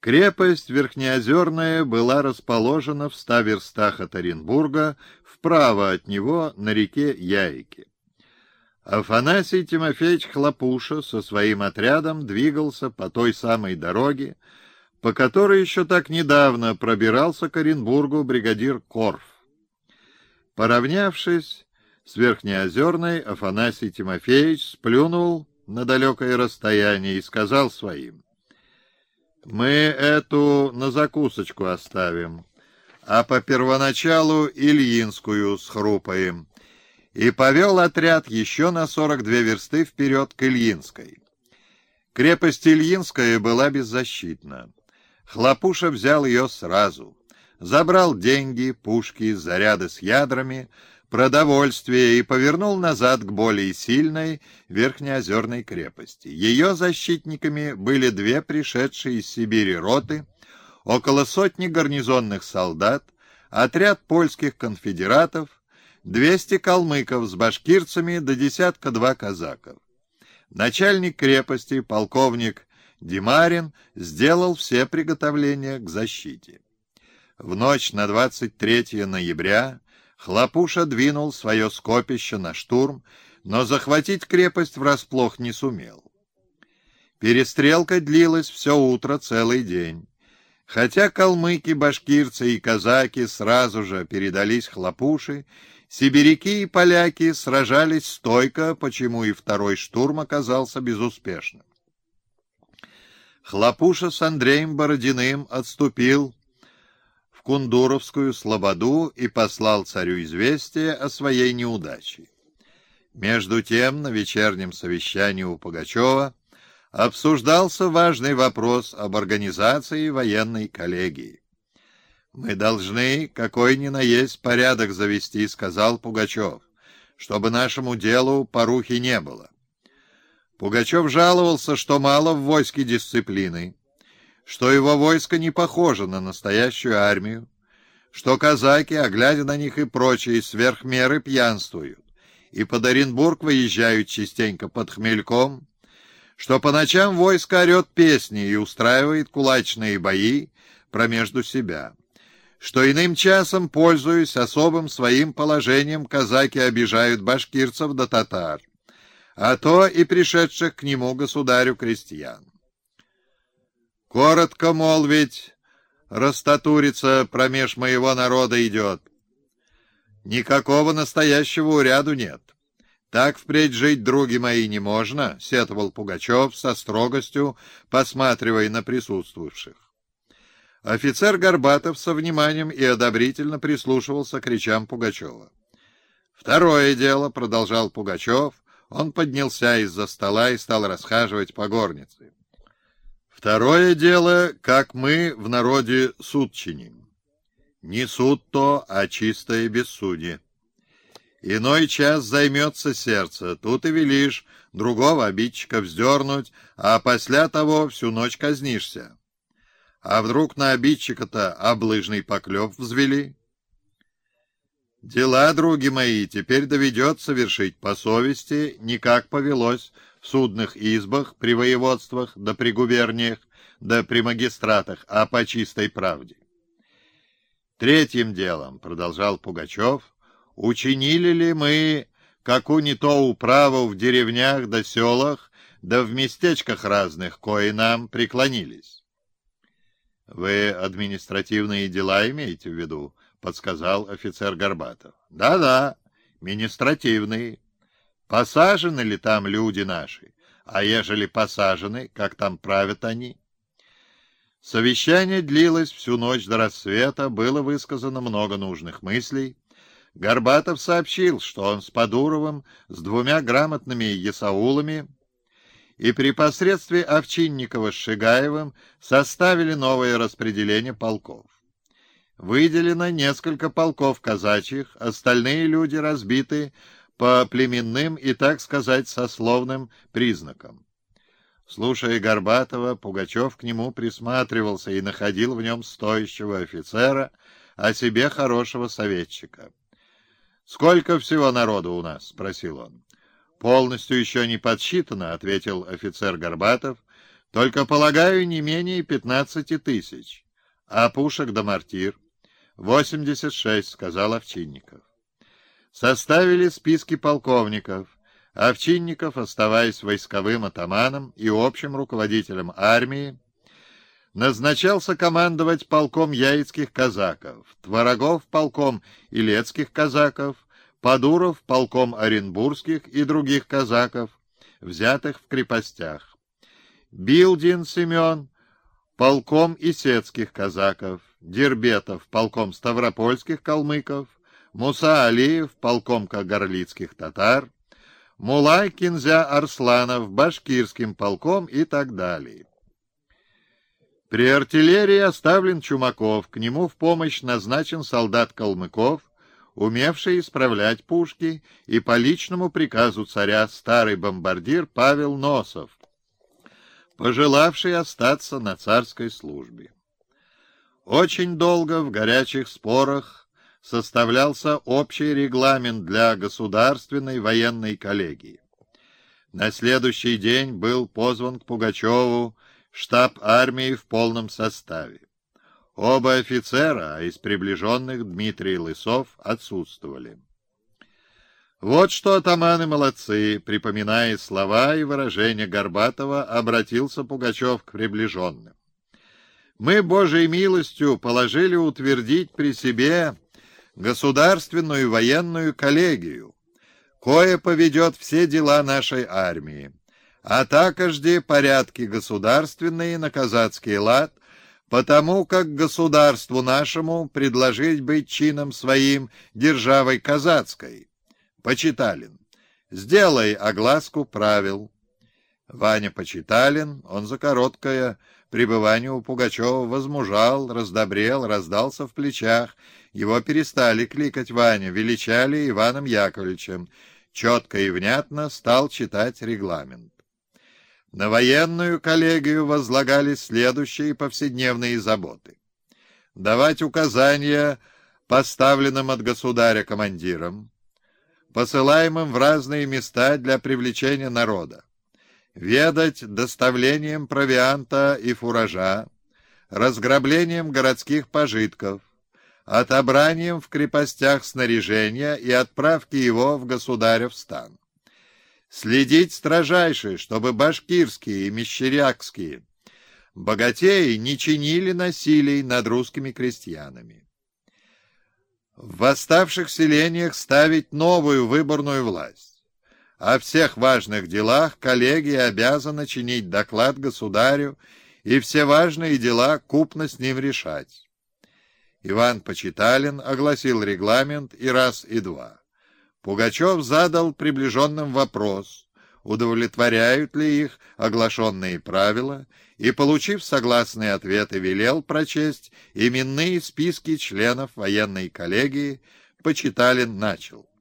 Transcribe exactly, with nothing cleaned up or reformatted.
Крепость Верхнеозерная была расположена в ста верстах от Оренбурга, вправо от него на реке Яйки. Афанасий Тимофеевич Хлопуша со своим отрядом двигался по той самой дороге, по которой еще так недавно пробирался к Оренбургу бригадир Корф. Поравнявшись с Верхнеозерной, Афанасий Тимофеевич сплюнул на далекое расстояние и сказал своим: «Мы эту на закусочку оставим, а по первоначалу Ильинскую схрупаем», и повел отряд еще на сорок две версты вперед к Ильинской. Крепость Ильинская была беззащитна. Хлопуша взял ее сразу, забрал деньги, пушки, заряды с ядрами, продовольствие и повернул назад к более сильной Верхнеозерной крепости. Ее защитниками были две пришедшие из Сибири роты, около сотни гарнизонных солдат, отряд польских конфедератов, двести калмыков с башкирцами до десятка-два казаков. Начальник крепости, полковник Димарин, сделал все приготовления к защите. В ночь на двадцать третье ноября Хлопуша двинул свое скопище на штурм, но захватить крепость врасплох не сумел. Перестрелка длилась все утро, целый день. Хотя калмыки, башкирцы и казаки сразу же передались Хлопуше, сибиряки и поляки сражались стойко, почему и второй штурм оказался безуспешным. Хлопуша с Андреем Бородиным отступил в Кундуровскую слободу и послал царю известие о своей неудаче. Между тем, на вечернем совещании у Пугачева обсуждался важный вопрос об организации военной коллегии. «Мы должны какой ни на есть порядок завести», — сказал Пугачев, — «чтобы нашему делу порухи не было». Пугачев жаловался, что мало в войске дисциплины, что его войско не похоже на настоящую армию, что казаки, а глядя на них и прочие, сверх меры пьянствуют, и под Оренбург выезжают частенько под хмельком, что по ночам войско орет песни и устраивает кулачные бои промежду себя, что иным часом, пользуясь особым своим положением, казаки обижают башкирцев да татар, а то и пришедших к нему государю крестьян. Коротко, мол, ведь растатурица промеж моего народа идет. Никакого настоящего уряду нет. Так впредь жить, други мои, не можно, — сетовал Пугачев со строгостью, посматривая на присутствующих. Офицер Горбатов со вниманием и одобрительно прислушивался к речам Пугачева. «Второе дело, — продолжал Пугачев, — он поднялся из-за стола и стал расхаживать по горнице. Второе дело, как мы в народе суд чиним. Не суд то, а чистое бессудие. Иной час займется сердце, тут и велишь другого обидчика вздернуть, а после того всю ночь казнишься. А вдруг на обидчика-то облыжный поклеп взвели? Дела, други мои, теперь доведется вершить по совести, не как повелось в судных избах, при воеводствах, да при губерниях, да при магистратах, а по чистой правде. Третьим делом, — продолжал Пугачев, — учинили ли мы какую не то управу в деревнях да селах, да в местечках разных, кои нам преклонились? — Вы административные дела имеете в виду? — подсказал офицер Горбатов. Да — Да-да, административные. Посажены ли там люди наши? А ежели посажены, как там правят они? Совещание длилось всю ночь до рассвета, было высказано много нужных мыслей. Горбатов сообщил, что он с Подуровым, с двумя грамотными есаулами и при посредстве Овчинникова с Шигаевым составили новое распределение полков. Выделено несколько полков казачьих, остальные люди разбиты по племенным и, так сказать, сословным признакам. Слушая Горбатова, Пугачев к нему присматривался и находил в нем стоящего офицера, а себе хорошего советчика. — Сколько всего народу у нас? — спросил он. — Полностью еще не подсчитано, — ответил офицер Горбатов, Только, полагаю, не менее пятнадцати тысяч. А пушек да мортир? Восемьдесят шесть, сказал Овчинников. Составили списки полковников. Овчинников, оставаясь войсковым атаманом и общим руководителем армии, назначался командовать полком яицких казаков, Творогов — полком илецких казаков, Подуров — полком оренбургских и других казаков, взятых в крепостях, Билдин Семен — полком исетских казаков, Дербетов — полком ставропольских калмыков, Муса Алиев — полком кагарлицких татар, Мулай Кинзя Арсланов — башкирским полком и так далее. При артиллерии оставлен Чумаков, к нему в помощь назначен солдат Калмыков, умевший исправлять пушки, и по личному приказу царя старый бомбардир Павел Носов, пожелавший остаться на царской службе. Очень долго в горячих спорах составлялся общий регламент для государственной военной коллегии. На следующий день был позван к Пугачеву штаб армии в полном составе. Оба офицера, а из приближенных Дмитрий и Лысов, отсутствовали. Вот что атаманы молодцы, припоминая слова и выражения Горбатова, обратился Пугачев к приближенным. Мы, Божьей милостью, положили утвердить при себе государственную военную коллегию, кое поведет все дела нашей армии, а такожде порядки государственные на казацкий лад, потому как государству нашему предложить быть чином своим державой казацкой. Почиталин. Сделай огласку правил. Ваня Почиталин, он за короткое пребывание у Пугачева возмужал, раздобрел, раздался в плечах. Его перестали кликать Ваня, величали Иваном Яковлевичем. Четко и внятно стал читать регламент. На военную коллегию возлагались следующие повседневные заботы. Давать указания поставленным от государя командирам, посылаемым в разные места для привлечения народа, ведать доставлением провианта и фуража, разграблением городских пожитков, отобранием в крепостях снаряжения и отправки его в государев стан. Следить строжайше, чтобы башкирские и мещерякские богатеи не чинили насилий над русскими крестьянами. В восставших селениях ставить новую выборную власть. О всех важных делах коллегия обязана чинить доклад государю и все важные дела купно с ним решать. Иван Почиталин огласил регламент и раз, и два. Пугачев задал приближенным вопрос, удовлетворяют ли их оглашенные правила, и, получив согласные ответы, велел прочесть именные списки членов военной коллегии. Почиталин начал.